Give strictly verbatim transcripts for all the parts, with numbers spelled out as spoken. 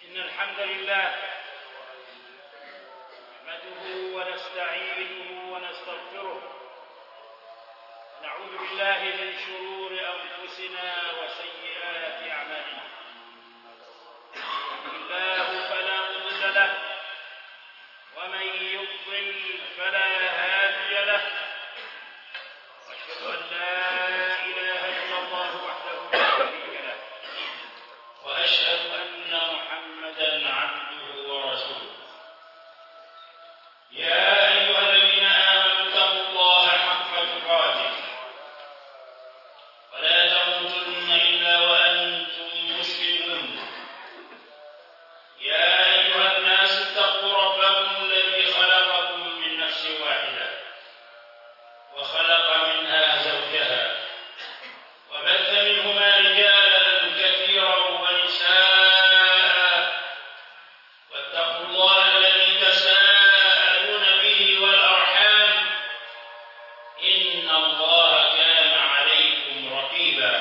إن الحمد لله نحمده ونستعينه ونستغفره، نعوذ بالله من شرور أنفسنا وسيئات أعمالنا. الله فلا مضل له، ومن يضلل فلا هادي له، وأشهد أن لا إله إلا الله وحده لا شريك له، وأشهد أن محمدا عبده ورسوله. يا أيها الذين آمنوا اتقوا الله حق تقاته ولا تموتن إلا وأنتم مسلمون. يا أيها الناس اتقوا ربكم الذي خلقكم من نفس واحدة وخلق منها زوجها وبث منهما رجالا كثيرا ونساء، واتقوا الله الذي تساءلون به والأرحام، إن الله كان عليكم رقيبا.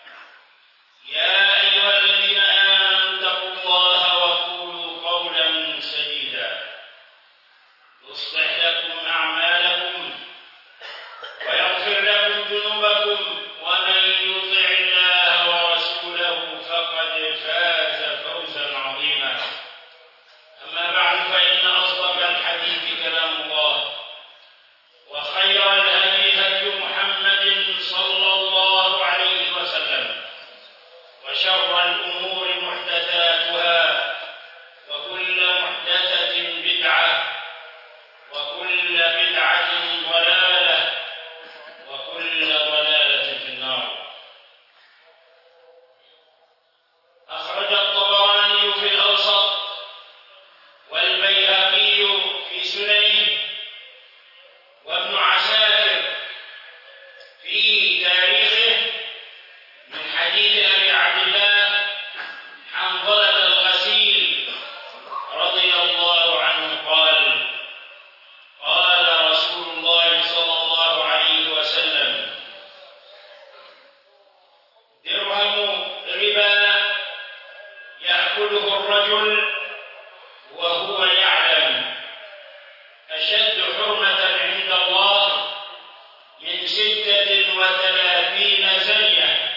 يا أيها الذين آمنوا اتقوا الله وقولوا قولا سديدا يصلح لكم أعمالكم ويغفر لكم ذنوبكم، ومن يطع الله ورسوله فقد فاز فوزا عظيما. أما بعد، فإن أصدق الحديث كلام الله، وخير الهدي هدي محمد صلى الله عليه وسلم، وشر الأمور محدثاتها، وكل محدثة بدعة، وكل بدعة ضلالة، وكل ضلالة في النار. أخرج الطبراني في الأوسط والبيهقي في سننه وابن عساكر في تاريخه من حديث أبي عبد الله حنظلة الغسيل رضي الله عنه قال: قال رسول الله صلى الله عليه وسلم: درهم ربا يأكله الرجل وهو يعلم أشد حرمة عند الله من ستة وثلاثين زنية.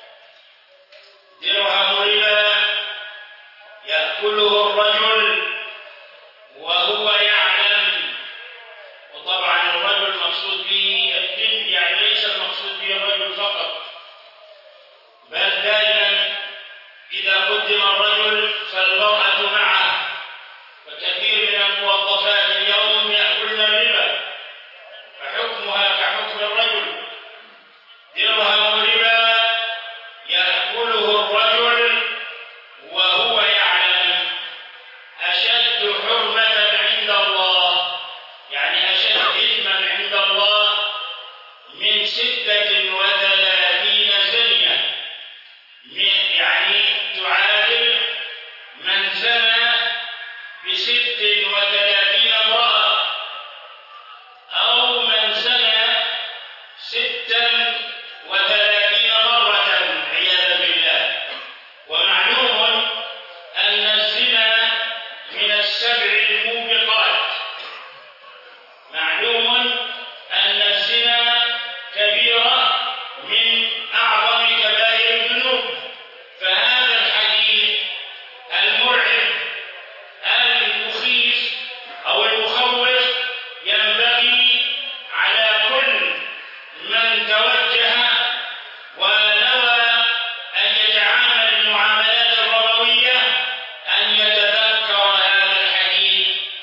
درهم ربا يأكله الرجل وهو يعلم، وطبعا الرجل مقصود به الجن، يعني ليس المقصود به الرجل فقط، بل دائما إذا قدم الرجل فالمرأة معه، فكثير من الموظفات اليوم يأكلن الربا فحكمها كحكم الرجل. درهم ربا يأكله الرجل وهو يعلم أشد حرمة عند الله، يعني أشد إثما عند الله من ستة وثلاثين زنية، يعني تعادل من زنى بست وثلاثين امرأة، أو من زنى ستا وثلاثين مرة عياذا بالله. ومعلوم أن الزنا من السبع الموبقات، معلوم أن الزنا كبيرة من أعظم كبائر الذنوب. فهذا الحديث المرعب المخيف أو المخوف ينبغي على كل من توجه ونوى أن يتعامل المعاملات الربوية أن يتذكر هذا الحديث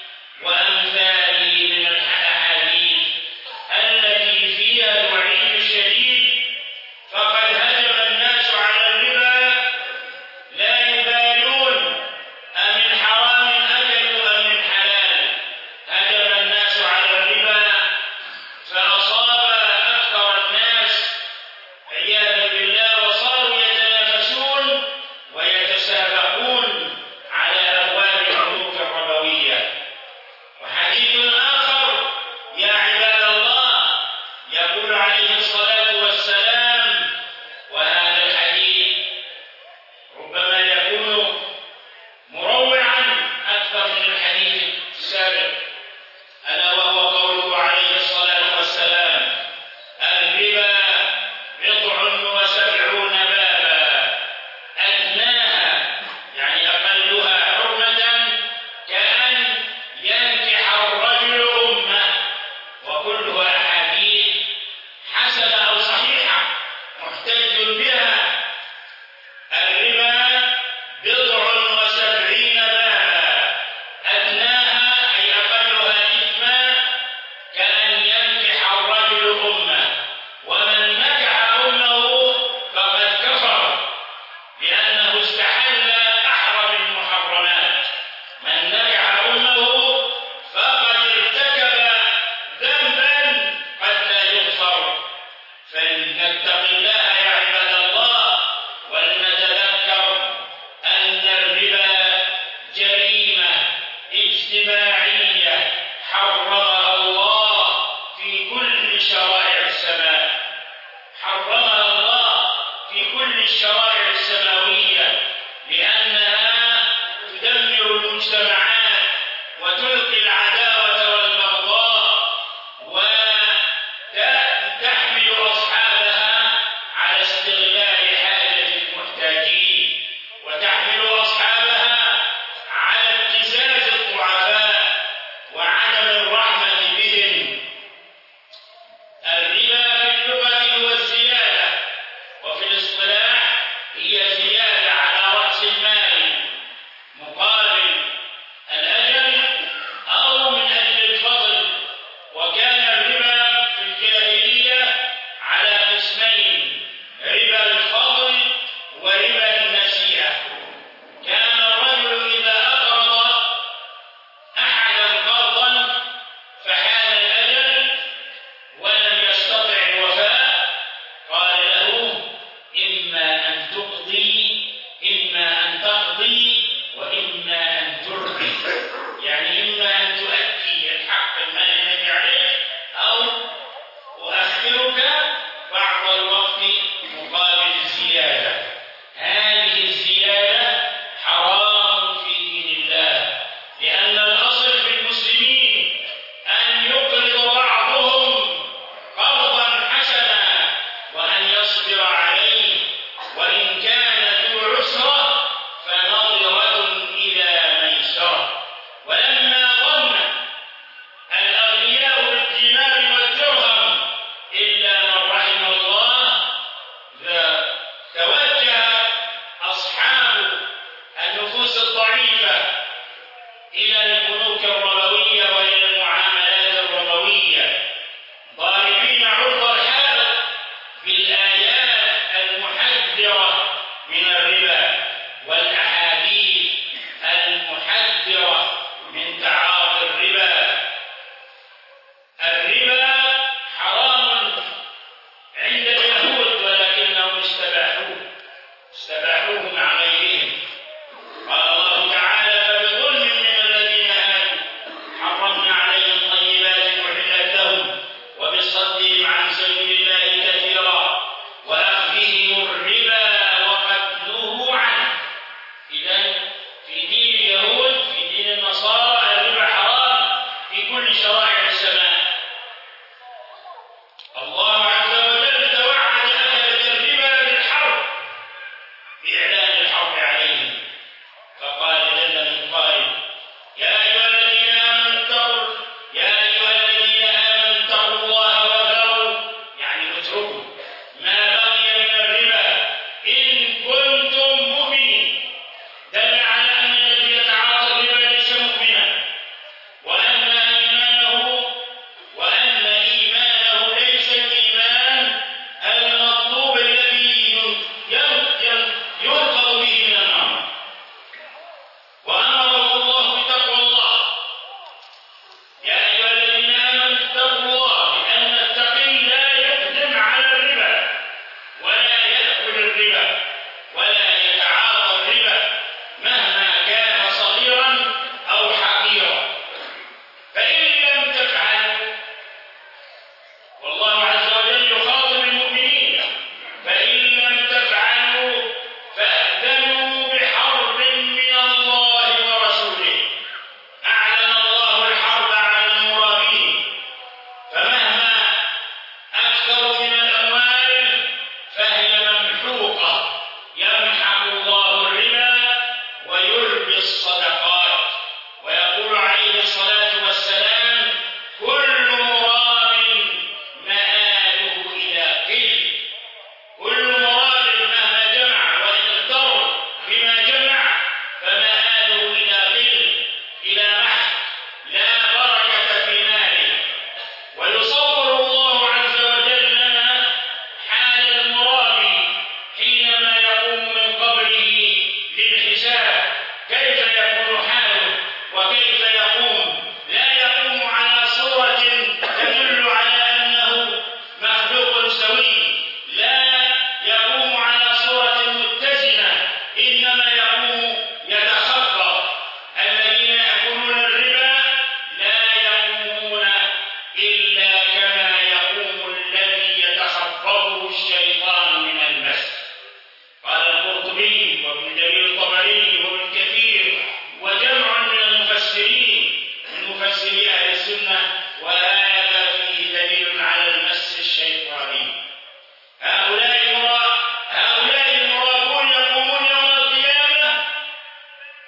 اجتماعية حرمها الله في كل شرائع السماء، حرمها الله في كل الشرائع السماوية، لأنها تدمر المجتمعات وتلقي العداوة والبغضاء وتحمل أصحابها على استغلال حاجة المحتاجين، وتحمل أصحابها على ابتزاز الضعفاء وعدم الرحمة بهم. الربا في اللغة هو الزيادة، وفي الاصطلاح هي زيادة على رأس المال مقابل الأجل أو من أجل الفضل. وكان الربا في الجاهلية على قسمين: ربا الفضل وربا النسيئة. كان الرجل إذا أقرض أحدا قرضا فحان الأجل ولم يستطع الوفاء، قال له: إما أن تقضي إما أن تقضي وإما أن ترضي، يعني إما أن تؤدي الحق المال الذي عليك أو أؤخرك بعض الوقت مقابل الزيادة. هذه الزيادة حرام في دين الله، لأن الأصل في المسلمين أن يقرض بعضهم قرضا حسنا وأن يصبر عليه، وإن كان ذو عسرة فنظرة إلى ميسرة. ولما ظن الأغنياء بالدينار والدرهم إلا من رحم الله، توجه أصحاب النفوس الضعيفة إلى البنوك الربوية وإلى المعاملات الربوية، ضاربين عرض الحائط بالآيات المحذرة من الربا والأحاديث المحذرة من تعاطي الربا. الربا حرام عند اليهود ولكنهم استباحوه استباحوه مع غيرهم. قال الله تعالى: فبظلم من الذين هادوا حرمنا عليهم طيبات أحلت لهم وبصدهم عن سبيل الله كثيرا وأخذهم الربا وقد نهوا عنه. إذن في دين اليهود في دين النصارى الربا حرام في كل شرائع السماء. الله عز وجل توعد أهل الربا بالحرب بإعلان الحرب عليهم، فقال جل من قائل: يا أيها الذين آمنوا اتقوا يا أيها الذين آمنوا اتقوا الله وذروا، يعني اتركوا ما بقي من الربا إن كنتم مؤمنين. دل على أن الذي يتعاطى الربا ليس مؤمنا، وأن إيمانه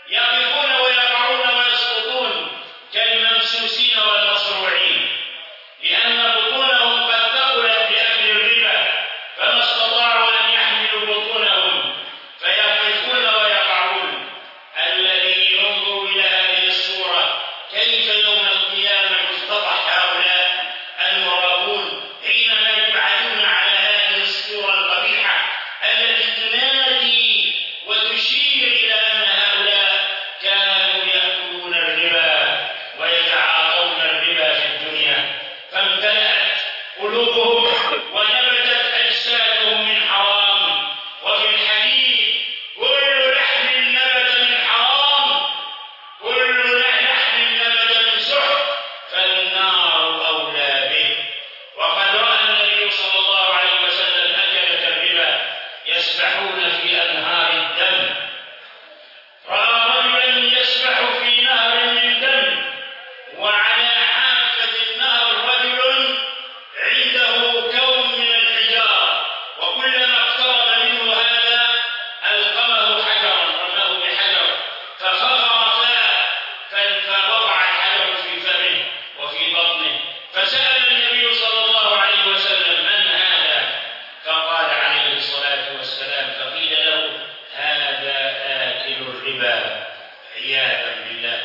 يقفون ويقعون ويسقطون كالممسوسين والمصروعين، لأن بطونهم قد ثقلت بأكل الربا فما استطاعوا أن يحملوا بطونهم فيقفون ويقعون. الذي ينظر إلى هذه الصورة كيف يوم القيامة يفتضح هؤلاء المرابون حينما يبعثون على هذه الصورة القبيحة التي تنادي وتشير إلى أن هؤلاء كانوا يأكلون الربا ويتعاطون الربا في الدنيا، فامتلأت قلوبهم ونبتت أجسادهم من حرام. وفي الحديث كل لحم نبت من حرام كل لحم نبت من سحت فالنار أولى به. وقد رأى النبي صلى الله عليه وسلم أكلة الربا يسبحون في أنهار الدم. رأى رجلا يسبح في نهر من دم، وعلى حافة النهر رجل عنده كوم من الحجارة، وكلما اقترب منه هذا ألقمه حجرا، رماه بحجر فخرج فاه فوضع الحجر في فمه وفي بطنه. فسأل النبي صلى الله عليه وسلم من هذا؟ فقال عليه الصلاة والسلام، فقيل له هذا آكل الربا عياذا بالله.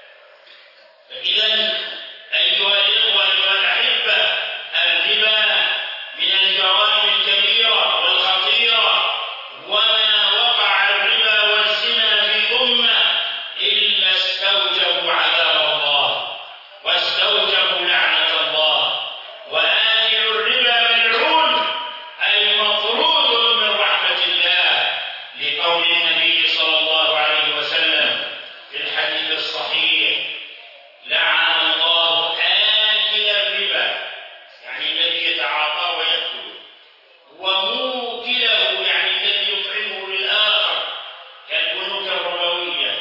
فإذا أيها الإخوة أيها الأحبة، الربا من الجرائم الكبيرة والخطيرة، وما وقع الربا والزنا في الأمة إلا استوجبوا عذاب الله واستوجبوا لعنة الله. وآكل الربا ملعون أي مطرود من رحمة الله، لقول النبي صلى الله عليه وسلم في الحديث الصحيح: لعن الله آكل الربا، يعني الذي يتعاطى ويأكل، وموكله، يعني الذي يطعمه للآخر كالبنوك الربوية،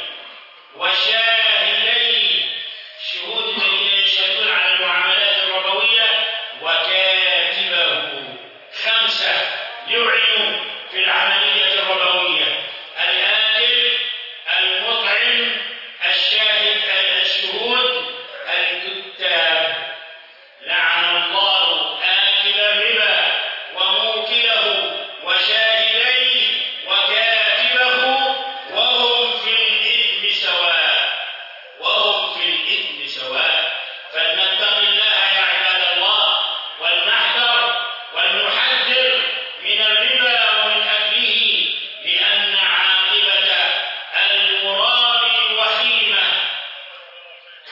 وشاهديه، شهود الذين يشهدون على المعاملات الربوية، وكاتبه، خمسة يعينوا في العملية الربوية: الآكل، المطعم، الشاهد، الشهود، الكتاب. لعن الله آكل الربا وموكله وشاهديه وكاتبه وهم في الإثم سواء وهم في الإثم سواء. فلنتق الله يا عباد الله، ولنحذر ولنحذر من الربا ومن أكله، لأن عاقبة المرابي وخيمة.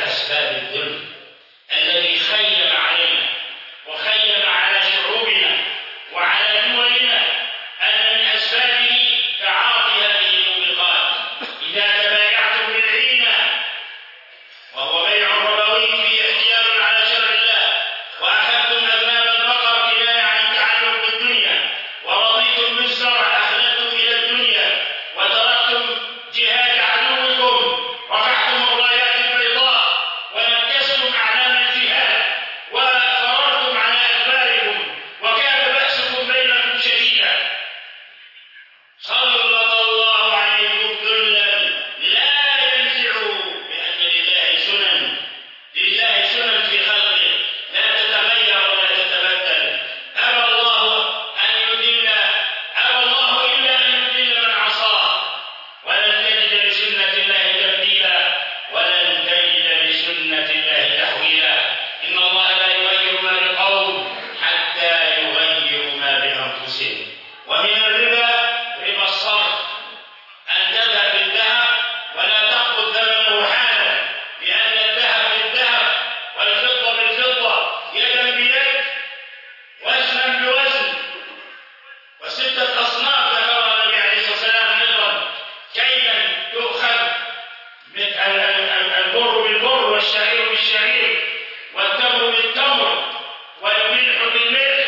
أسباب الذل الذي خيم علينا وخيم على شعوبنا وعلى دولنا، أن من أسبابه تعاطي هذه الموبقات. إذا تبايعتم بالعينة وهو بيع ربوي فيه احتيال على شرع الله، وأخذتم أذناب البقر كناية عن تعلق بالدنيا، ورضيتم بالزرع أخذتم إلى الدنيا، وتركتم جهاد عدوكم، رفعتم الرايات البيضاء ونكستم أعلام الجهاد وفررتم على أدباركم، وكان بأسكم بينكم شديدا. سلط الله عليكم ذلا لا ينزعوا، بأن لله سنن، لله سنن في خلقه لا تتغير ولا تتبدل. أبى الله أن يذل أبى الله إلا أن يذل من عصاه، ولن تجد لسنة الله تبديلا ولن تجد لسنة الله تحويلا. إن الله لا يغير ما بقوم حتى يغيروا ما بأنفسهم. ومن الربا ربا الصرف، أن تذهب بالذهب ولا تأخذ ثمنه حالا، لأن الذهب بالذهب والفضة بالفضة يدا بيد وزنا بوزن، وستة أصناف ذكرها النبي عليه الصلاة والسلام أيضا: كيلا يؤخذ البر بالبر والشعير بالشعير والتمر بالتمر والملح بالملح